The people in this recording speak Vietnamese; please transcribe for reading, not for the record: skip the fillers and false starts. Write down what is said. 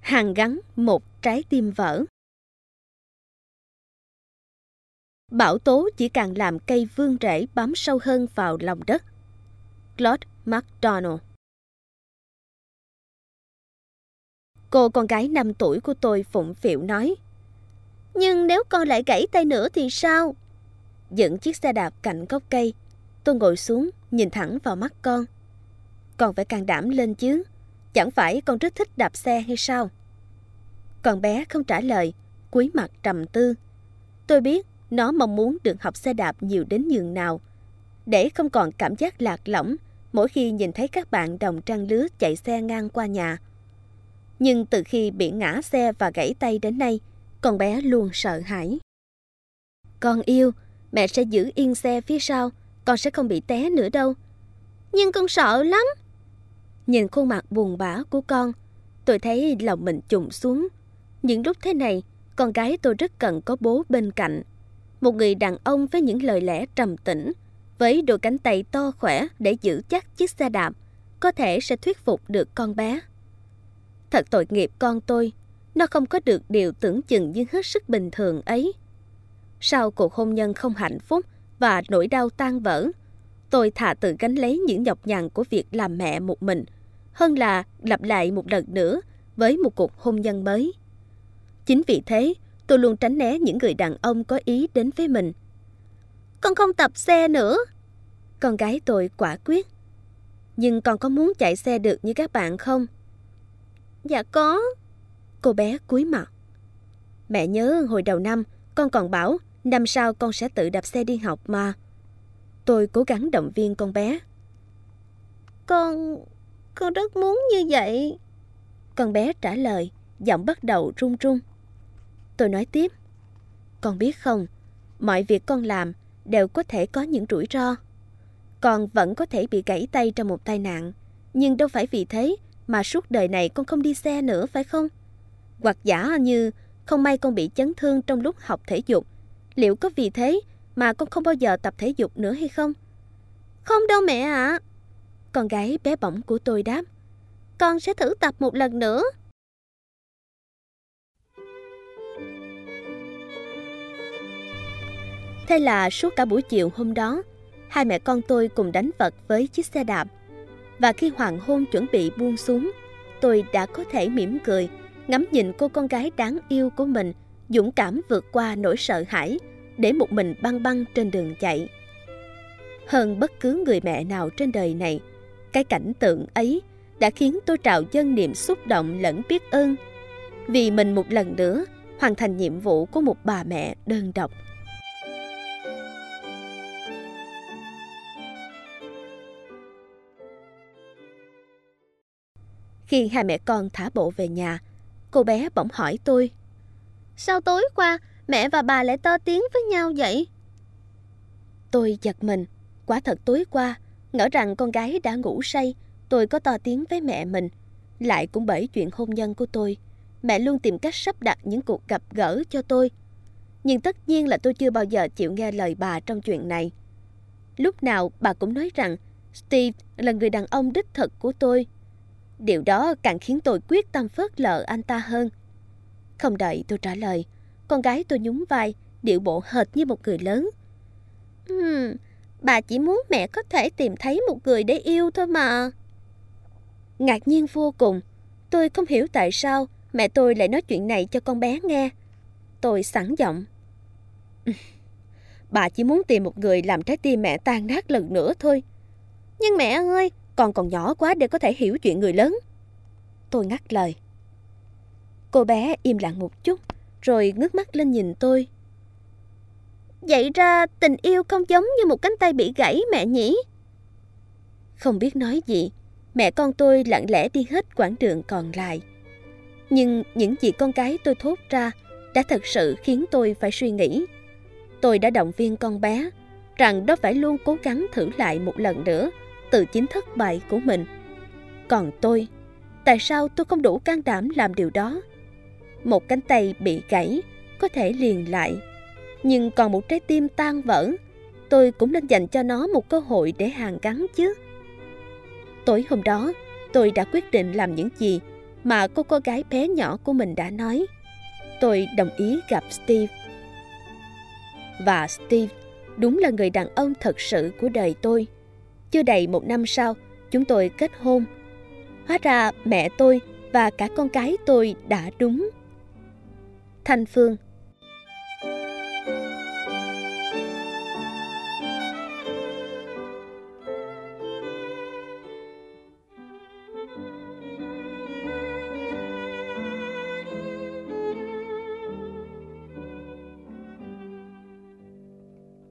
hàn gắn một trái tim vỡ. Bão tố chỉ càng làm cây vươn rễ bám sâu hơn vào lòng đất. Claude McDonald. Cô con gái 5 tuổi của tôi phụng phịu nói: "Nhưng nếu con lại gãy tay nữa thì sao?" Dựng chiếc xe đạp cạnh gốc cây, tôi ngồi xuống nhìn thẳng vào mắt con. "Con phải can đảm lên chứ, chẳng phải con rất thích đạp xe hay sao?" Con bé không trả lời, cúi mặt trầm tư. Tôi biết nó mong muốn được học xe đạp nhiều đến nhường nào, để không còn cảm giác lạc lõng mỗi khi nhìn thấy các bạn đồng trang lứa chạy xe ngang qua nhà. Nhưng từ khi bị ngã xe và gãy tay đến nay, con bé luôn sợ hãi. "Con yêu, mẹ sẽ giữ yên xe phía sau, con sẽ không bị té nữa đâu." "Nhưng con sợ lắm." Nhìn khuôn mặt buồn bã của con, tôi thấy lòng mình trùng xuống. Những lúc thế này, con gái tôi rất cần có bố bên cạnh. Một người đàn ông với những lời lẽ trầm tĩnh, với đôi cánh tay to khỏe để giữ chắc chiếc xe đạp, có thể sẽ thuyết phục được con bé. Thật tội nghiệp con tôi, nó không có được điều tưởng chừng như hết sức bình thường ấy. Sau cuộc hôn nhân không hạnh phúc và nỗi đau tan vỡ, tôi thà tự gánh lấy những nhọc nhằn của việc làm mẹ một mình, hơn là lặp lại một lần nữa với một cuộc hôn nhân mới. Chính vì thế, tôi luôn tránh né những người đàn ông có ý đến với mình. "Con không tập xe nữa." Con gái tôi quả quyết. "Nhưng con có muốn chạy xe được như các bạn không?" "Dạ có." Cô bé cúi mặt. "Mẹ nhớ hồi đầu năm, con còn bảo năm sau con sẽ tự đạp xe đi học mà." Tôi cố gắng động viên con bé. Con rất muốn như vậy." Con bé trả lời, giọng bắt đầu run run. Tôi nói tiếp: "Con biết không, mọi việc con làm đều có thể có những rủi ro. Con vẫn có thể bị gãy tay trong một tai nạn, nhưng đâu phải vì thế mà suốt đời này con không đi xe nữa, phải không? Hoặc giả như không may con bị chấn thương trong lúc học thể dục, liệu có vì thế mà con không bao giờ tập thể dục nữa hay không?" "Không đâu mẹ ạ." Con gái bé bỏng của tôi đáp: "Con sẽ thử tập một lần nữa." Thế là suốt cả buổi chiều hôm đó, hai mẹ con tôi cùng đánh vật với chiếc xe đạp. Và khi hoàng hôn chuẩn bị buông xuống, tôi đã có thể mỉm cười, ngắm nhìn cô con gái đáng yêu của mình dũng cảm vượt qua nỗi sợ hãi để một mình băng băng trên đường chạy. Hơn bất cứ người mẹ nào trên đời này, cái cảnh tượng ấy đã khiến tôi trào dâng niềm xúc động lẫn biết ơn, vì mình một lần nữa hoàn thành nhiệm vụ của một bà mẹ đơn độc. Khi hai mẹ con thả bộ về nhà, cô bé bỗng hỏi tôi: "Sao tối qua mẹ và bà lại to tiếng với nhau vậy?" Tôi giật mình. Quả thật tối qua, ngỡ rằng con gái đã ngủ say, tôi có to tiếng với mẹ mình. Lại cũng bởi chuyện hôn nhân của tôi, mẹ luôn tìm cách sắp đặt những cuộc gặp gỡ cho tôi. Nhưng tất nhiên là tôi chưa bao giờ chịu nghe lời bà trong chuyện này. Lúc nào bà cũng nói rằng Steve là người đàn ông đích thực của tôi. Điều đó càng khiến tôi quyết tâm phớt lờ anh ta hơn. Không đợi tôi trả lời, con gái tôi nhún vai, điệu bộ hệt như một người lớn. Bà chỉ muốn mẹ có thể tìm thấy một người để yêu thôi mà." Ngạc nhiên vô cùng, tôi không hiểu tại sao mẹ tôi lại nói chuyện này cho con bé nghe. Tôi sẵn giọng: "Bà chỉ muốn tìm một người làm trái tim mẹ tan nát lần nữa thôi." "Nhưng mẹ ơi, con còn nhỏ quá để có thể hiểu chuyện người lớn." Tôi ngắt lời. Cô bé im lặng một chút, rồi ngước mắt lên nhìn tôi. "Vậy ra tình yêu không giống như một cánh tay bị gãy mẹ nhỉ?" Không biết nói gì, mẹ con tôi lặng lẽ đi hết quãng đường còn lại. Nhưng những gì con gái tôi thốt ra đã thật sự khiến tôi phải suy nghĩ. Tôi đã động viên con bé rằng nó phải luôn cố gắng thử lại một lần nữa từ chính thất bại của mình. Còn tôi, tại sao tôi không đủ can đảm làm điều đó? Một cánh tay bị gãy có thể liền lại, nhưng còn một trái tim tan vỡ, tôi cũng nên dành cho nó một cơ hội để hàn gắn chứ. Tối hôm đó, tôi đã quyết định làm những gì mà cô gái bé nhỏ của mình đã nói. Tôi đồng ý gặp Steve. Và Steve đúng là người đàn ông thật sự của đời tôi. Chưa đầy 1 năm sau, chúng tôi kết hôn. Hóa ra mẹ tôi và cả con cái tôi đã đúng. Thanh Phương